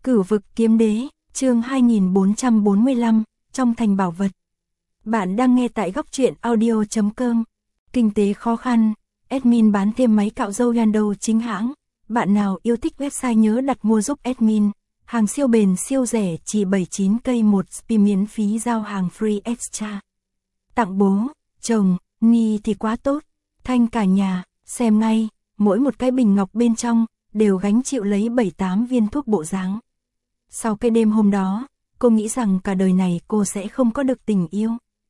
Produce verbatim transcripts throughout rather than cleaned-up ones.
Cửu vực kiếm đế, chương hai nghìn bốn trăm bốn mươi lăm, trong thành bảo vật. Bạn đang nghe tại góc truyện audio chấm com. Kinh tế khó khăn, admin bán thêm máy cạo râu Yando chính hãng. Bạn nào yêu thích website nhớ đặt mua giúp admin. Hàng siêu bền siêu rẻ chỉ bảy mươi chín cây một spi miễn phí giao hàng free extra. Tặng bố, chồng, Ni thì quá tốt. Thanh cả nhà, xem ngay, mỗi một cái bình ngọc bên trong đều gánh chịu lấy bảy tám viên thuốc bộ dáng. Sau cái đêm hôm đó, cô nghĩ rằng cả đời này cô sẽ không có được tình yêu.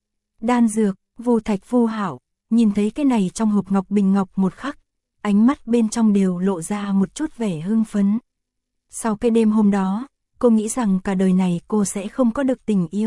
Đan dược, Vu Thạch Vu Hảo, nhìn thấy cái này trong hộp ngọc bình ngọc một khắc, ánh mắt bên trong đều lộ ra một chút vẻ hưng phấn. Sau cái đêm hôm đó, cô nghĩ rằng cả đời này cô sẽ không có được tình yêu.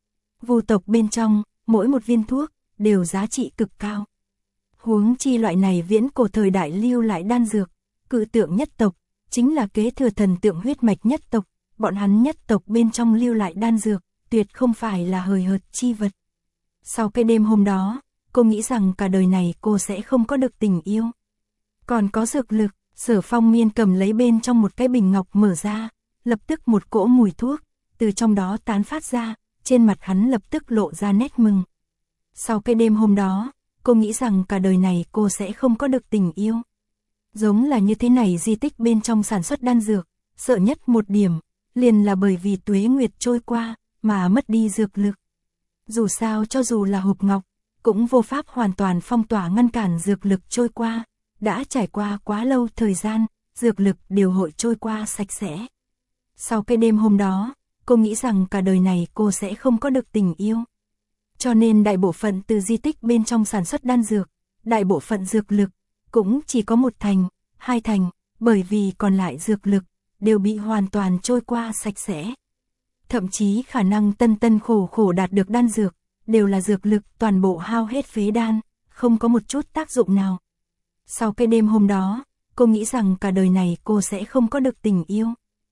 Vu tộc bên trong, mỗi một viên thuốc đều giá trị cực cao. Huống chi loại này viễn cổ thời đại lưu lại đan dược, cự tượng nhất tộc, chính là kế thừa thần tượng huyết mạch nhất tộc, bọn hắn nhất tộc bên trong lưu lại đan dược, tuyệt không phải là hời hợt chi vật. Sau cái đêm hôm đó, cô nghĩ rằng cả đời này cô sẽ không có được tình yêu. Còn có dược lực, Sở Phong Miên cầm lấy bên trong một cái bình ngọc mở ra, lập tức một cỗ mùi thuốc, từ trong đó tán phát ra, trên mặt hắn lập tức lộ ra nét mừng. Sau cái đêm hôm đó, cô nghĩ rằng cả đời này cô sẽ không có được tình yêu. Giống là như thế này di tích bên trong sản xuất đan dược, sợ nhất một điểm, liền là bởi vì tuế nguyệt trôi qua, mà mất đi dược lực. Dù sao cho dù là hộp ngọc, cũng vô pháp hoàn toàn phong tỏa ngăn cản dược lực trôi qua, đã trải qua quá lâu thời gian, dược lực đều hội trôi qua sạch sẽ. Sau cái đêm hôm đó, cô nghĩ rằng cả đời này cô sẽ không có được tình yêu. Cho nên đại bộ phận từ di tích bên trong sản xuất đan dược, đại bộ phận dược lực, cũng chỉ có một thành, hai thành, bởi vì còn lại dược lực, đều bị hoàn toàn trôi qua sạch sẽ. Thậm chí khả năng tân tân khổ khổ đạt được đan dược, đều là dược lực toàn bộ hao hết phế đan, không có một chút tác dụng nào. Sau cái đêm hôm đó, cô nghĩ rằng cả đời này cô sẽ không có được tình yêu.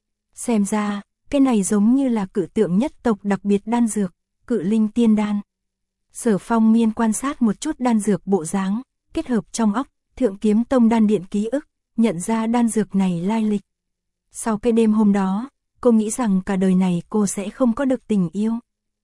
Xem ra, cái này giống như là cự tượng nhất tộc đặc biệt đan dược, cự linh tiên đan. Sở Phong Miên quan sát một chút đan dược bộ dáng, kết hợp trong óc, Thượng Kiếm Tông đan điện ký ức, nhận ra đan dược này lai lịch. Sau cái đêm hôm đó, cô nghĩ rằng cả đời này cô sẽ không có được tình yêu.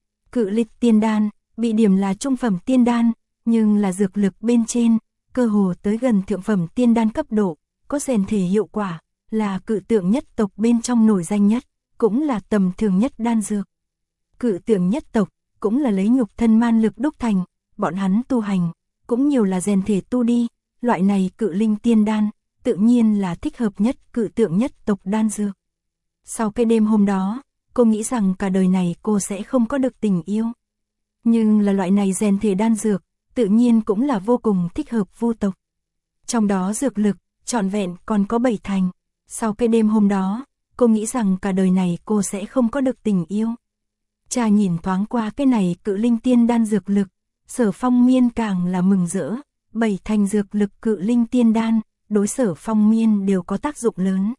Cự linh tiên đan, bị điểm là trung phẩm tiên đan, nhưng là dược lực bên trên, cơ hồ tới gần thượng phẩm tiên đan cấp độ, có rèn thể hiệu quả, là cự tượng nhất tộc bên trong nổi danh nhất, cũng là tầm thường nhất đan dược. Cự tượng nhất tộc, cũng là lấy nhục thân man lực đúc thành, bọn hắn tu hành, cũng nhiều là rèn thể tu đi, loại này cự linh tiên đan, tự nhiên là thích hợp nhất cự tượng nhất tộc đan dược. Sau cái đêm hôm đó, cô nghĩ rằng cả đời này cô sẽ không có được tình yêu. Nhưng là loại này rèn thể đan dược, tự nhiên cũng là vô cùng thích hợp Vu tộc. Trong đó dược lực, trọn vẹn còn có bảy thành. Sau cái đêm hôm đó, cô nghĩ rằng cả đời này cô sẽ không có được tình yêu. Cha nhìn thoáng qua cái này cự linh tiên đan dược lực, Sở Phong Miên càng là mừng rỡ. Bảy thành dược lực cự linh tiên đan, đối Sở Phong Miên đều có tác dụng lớn.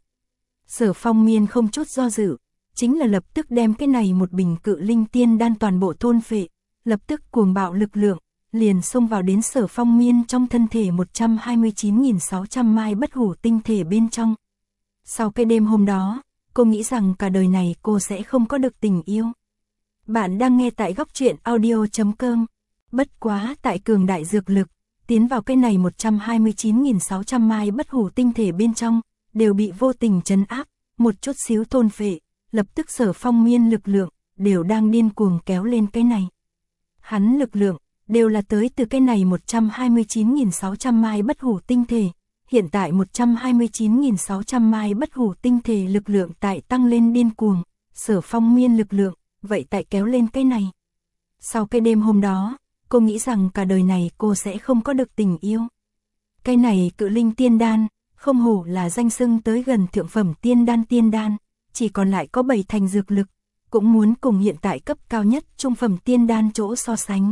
Sở Phong Miên không chút do dự, chính là lập tức đem cái này một bình cự linh tiên đan toàn bộ thôn phệ, lập tức cuồng bạo lực lượng, liền xông vào đến Sở Phong Miên trong thân thể một trăm hai mươi chín nghìn sáu trăm mai bất hủ tinh thể bên trong. Sau cái đêm hôm đó, cô nghĩ rằng cả đời này cô sẽ không có được tình yêu. Bạn đang nghe tại góc truyện audio chấm com. Bất quá tại cường đại dược lực, tiến vào cái này một trăm hai mươi chín nghìn sáu trăm mai bất hủ tinh thể bên trong, đều bị vô tình trấn áp, một chút xíu thôn phệ, lập tức Sở Phong Miên lực lượng, đều đang điên cuồng kéo lên cái này. Hắn lực lượng, đều là tới từ cái này một trăm hai mươi chín nghìn sáu trăm mai bất hủ tinh thể, hiện tại một trăm hai mươi chín nghìn sáu trăm mai bất hủ tinh thể lực lượng tại tăng lên điên cuồng, Sở Phong Miên lực lượng, vậy tại kéo lên cái này. Sau cái đêm hôm đó, cô nghĩ rằng cả đời này cô sẽ không có được tình yêu. Cái này cự linh tiên đan, không hổ là danh xưng tới gần thượng phẩm tiên đan tiên đan, chỉ còn lại có bảy thành dược lực, cũng muốn cùng hiện tại cấp cao nhất trung phẩm tiên đan chỗ so sánh.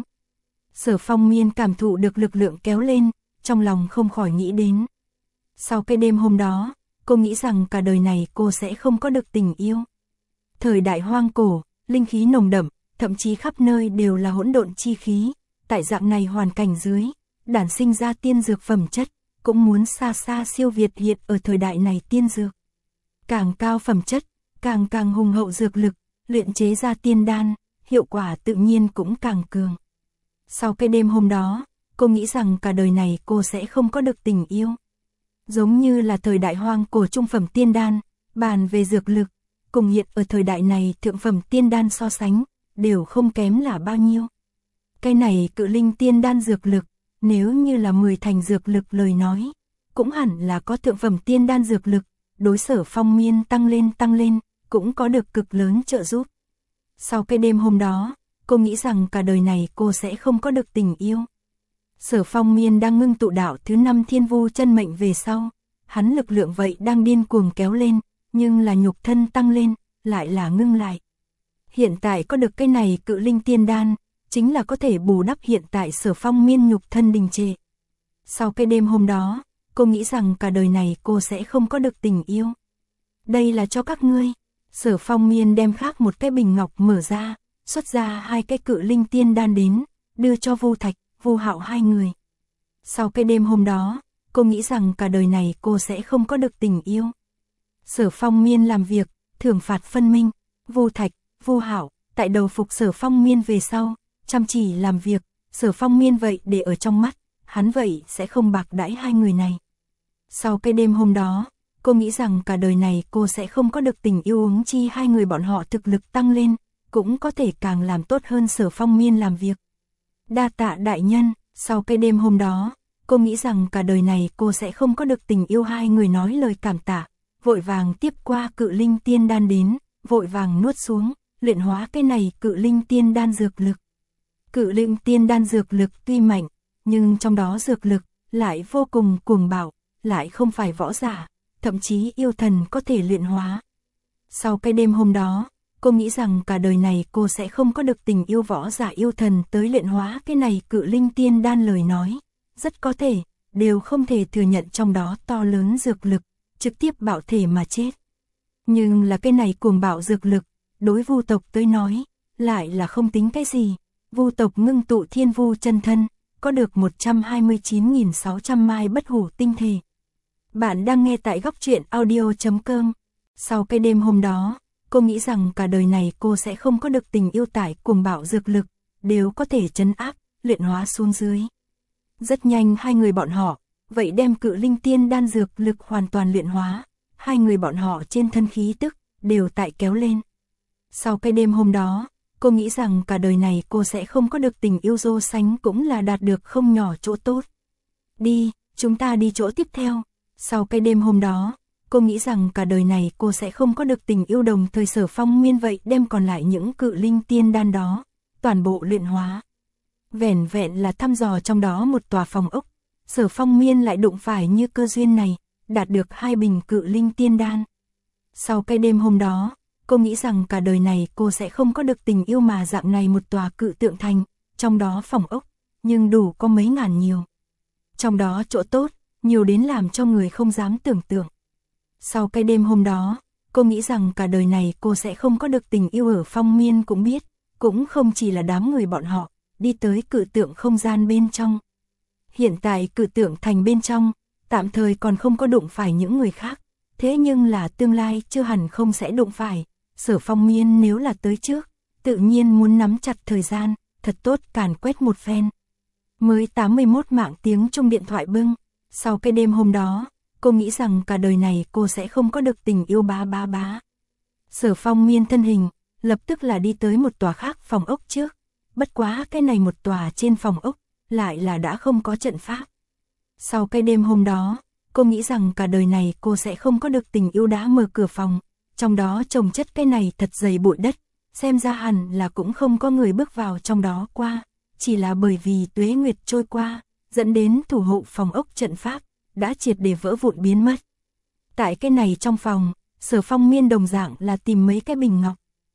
Sở Phong Miên cảm thụ được lực lượng kéo lên, trong lòng không khỏi nghĩ đến. Sau cái đêm hôm đó, cô nghĩ rằng cả đời này cô sẽ không có được tình yêu. Thời đại hoang cổ, linh khí nồng đậm, thậm chí khắp nơi đều là hỗn độn chi khí, tại dạng này hoàn cảnh dưới, đản sinh ra tiên dược phẩm chất, cũng muốn xa xa siêu việt hiện ở thời đại này tiên dược. Càng cao phẩm chất, càng càng hùng hậu dược lực, luyện chế ra tiên đan, hiệu quả tự nhiên cũng càng cường. Sau cái đêm hôm đó, cô nghĩ rằng cả đời này cô sẽ không có được tình yêu. Giống như là thời đại hoang cổ trung phẩm tiên đan, bàn về dược lực, cùng hiện ở thời đại này thượng phẩm tiên đan so sánh, đều không kém là bao nhiêu. Cái này cự linh tiên đan dược lực, nếu như là mười thành dược lực lời nói, cũng hẳn là có thượng phẩm tiên đan dược lực, đối Sở Phong Miên tăng lên tăng lên, cũng có được cực lớn trợ giúp. Sau cái đêm hôm đó, cô nghĩ rằng cả đời này cô sẽ không có được tình yêu. Sở Phong Miên đang ngưng tụ đạo thứ năm thiên vu chân mệnh về sau, hắn lực lượng vậy đang điên cuồng kéo lên, nhưng là nhục thân tăng lên, lại là ngưng lại. Hiện tại có được cái này cự linh tiên đan, chính là có thể bù đắp hiện tại Sở Phong Miên nhục thân đình trệ. Sau cái đêm hôm đó, cô nghĩ rằng cả đời này cô sẽ không có được tình yêu. Đây là cho các ngươi. Sở Phong Miên đem khác một cái bình ngọc mở ra, xuất ra hai cái cự linh tiên đan đến, đưa cho Vu Thạch, Vu Hạo hai người. Sau cái đêm hôm đó, cô nghĩ rằng cả đời này cô sẽ không có được tình yêu. Sở Phong Miên làm việc, thưởng phạt phân minh, Vu Thạch, Vu Hạo, tại đầu phục Sở Phong Miên về sau, chăm chỉ làm việc, Sở Phong Miên vậy để ở trong mắt, hắn vậy sẽ không bạc đãi hai người này. Sau cái đêm hôm đó, cô nghĩ rằng cả đời này cô sẽ không có được tình yêu, huống chi hai người bọn họ thực lực tăng lên, cũng có thể càng làm tốt hơn Sở Phong Miên làm việc. Đa tạ đại nhân, sau cái đêm hôm đó, cô nghĩ rằng cả đời này cô sẽ không có được tình yêu, hai người nói lời cảm tạ, vội vàng tiếp qua cự linh tiên đan đến, vội vàng nuốt xuống, luyện hóa cái này cự linh tiên đan dược lực. Cự linh tiên đan dược lực tuy mạnh, nhưng trong đó dược lực lại vô cùng cuồng bạo, lại không phải võ giả, thậm chí yêu thần có thể luyện hóa. Sau cái đêm hôm đó, cô nghĩ rằng cả đời này cô sẽ không có được tình yêu võ giả yêu thần tới luyện hóa cái này cự linh tiên đan lời nói. Rất có thể, đều không thể thừa nhận trong đó to lớn dược lực, trực tiếp bạo thể mà chết. Nhưng là cái này cuồng bạo dược lực, đối Vu tộc tới nói, lại là không tính cái gì. Vu tộc ngưng tụ thiên vu chân thân, có được một trăm hai mươi chín nghìn sáu trăm mai bất hủ tinh thể. Bạn đang nghe tại góc truyện audio chấm com. Sau cái đêm hôm đó, cô nghĩ rằng cả đời này cô sẽ không có được tình yêu tải cuồng bạo dược lực, đều có thể trấn áp, luyện hóa xuống dưới. Rất nhanh hai người bọn họ, vậy đem cự linh tiên đan dược lực hoàn toàn luyện hóa, hai người bọn họ trên thân khí tức, đều tại kéo lên. Sau cái đêm hôm đó, cô nghĩ rằng cả đời này cô sẽ không có được tình yêu, Dô Sánh cũng là đạt được không nhỏ chỗ tốt. Đi, chúng ta đi chỗ tiếp theo. Sau cái đêm hôm đó, cô nghĩ rằng cả đời này cô sẽ không có được tình yêu, đồng thời Sở Phong Miên vậy đem còn lại những cự linh tiên đan đó, toàn bộ luyện hóa. Vẻn vẹn là thăm dò trong đó một tòa phòng ốc, Sở Phong Miên lại đụng phải như cơ duyên này, đạt được hai bình cự linh tiên đan. Sau cái đêm hôm đó, cô nghĩ rằng cả đời này cô sẽ không có được tình yêu, mà dạng này một tòa cự tượng thành, trong đó phòng ốc, nhưng đủ có mấy ngàn nhiều. Trong đó chỗ tốt, nhiều đến làm cho người không dám tưởng tượng. Sau cái đêm hôm đó, cô nghĩ rằng cả đời này cô sẽ không có được tình yêu. Ở Phong Miên cũng biết, cũng không chỉ là đám người bọn họ, đi tới cự tượng không gian bên trong. Hiện tại cự tượng thành bên trong, tạm thời còn không có đụng phải những người khác, thế nhưng là tương lai chưa hẳn không sẽ đụng phải. Sở Phong Miên nếu là tới trước, tự nhiên muốn nắm chặt thời gian, thật tốt càn quét một phen. Mới tám mươi mốt mạng tiếng chung điện thoại bưng. Sau cái đêm hôm đó, cô nghĩ rằng cả đời này cô sẽ không có được tình yêu, bá bá bá. Sở Phong Miên thân hình, lập tức là đi tới một tòa khác phòng ốc trước. Bất quá cái này một tòa trên phòng ốc, lại là đã không có trận pháp. Sau cái đêm hôm đó, cô nghĩ rằng cả đời này cô sẽ không có được tình yêu, đã mở cửa phòng. Trong đó trồng chất cái này thật dày bụi đất, xem ra hẳn là cũng không có người bước vào trong đó qua. Chỉ là bởi vì tuế nguyệt trôi qua, dẫn đến thủ hộ phòng ốc trận pháp, đã triệt để vỡ vụn biến mất. Tại cái này trong phòng, Sở Phong Miên đồng dạng là tìm mấy cái bình ngọc.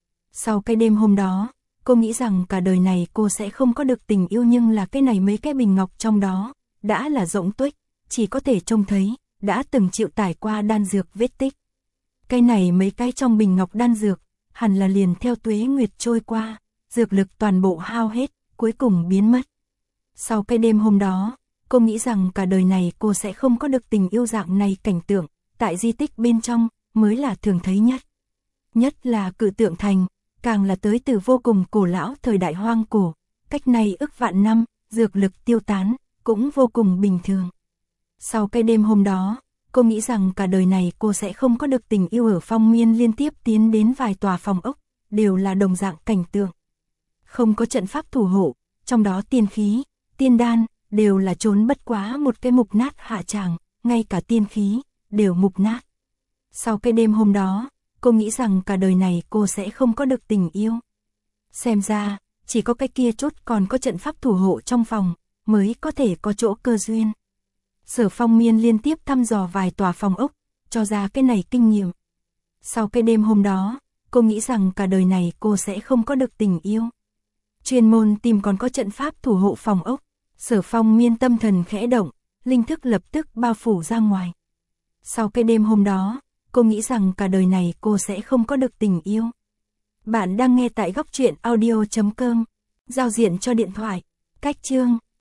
Sau cái đêm hôm đó, cô nghĩ rằng cả đời này cô sẽ không có được tình yêu, nhưng là cái này mấy cái bình ngọc trong đó, đã là rỗng tuếch, chỉ có thể trông thấy, đã từng chịu tải qua đan dược vết tích. Cái này mấy cái trong bình ngọc đan dược, hẳn là liền theo tuế nguyệt trôi qua, dược lực toàn bộ hao hết, cuối cùng biến mất. Sau cái đêm hôm đó, cô nghĩ rằng cả đời này cô sẽ không có được tình yêu, dạng này cảnh tượng, tại di tích bên trong, mới là thường thấy nhất. Nhất là cự tượng thành, càng là tới từ vô cùng cổ lão thời đại hoang cổ, cách này ức vạn năm, dược lực tiêu tán, cũng vô cùng bình thường. Sau cái đêm hôm đó, cô nghĩ rằng cả đời này cô sẽ không có được tình yêu ở Phong Miên liên tiếp tiến đến vài tòa phòng ốc, đều là đồng dạng cảnh tượng. Không có trận pháp thủ hộ, trong đó tiên khí, tiên đan, đều là trốn bất quá một cái mục nát hạ tràng, ngay cả tiên khí, đều mục nát. Sau cái đêm hôm đó, cô nghĩ rằng cả đời này cô sẽ không có được tình yêu. Xem ra, chỉ có cái kia chốt còn có trận pháp thủ hộ trong phòng, mới có thể có chỗ cơ duyên. Sở Phong Miên liên tiếp thăm dò vài tòa phòng ốc, cho ra cái này kinh nghiệm. Sau cái đêm hôm đó, cô nghĩ rằng cả đời này cô sẽ không có được tình yêu. Chuyên môn tìm còn có trận pháp thủ hộ phòng ốc, Sở Phong Miên tâm thần khẽ động, linh thức lập tức bao phủ ra ngoài. Sau cái đêm hôm đó, cô nghĩ rằng cả đời này cô sẽ không có được tình yêu. Bạn đang nghe tại góc truyện audio chấm com, giao diện cho điện thoại, cách chương.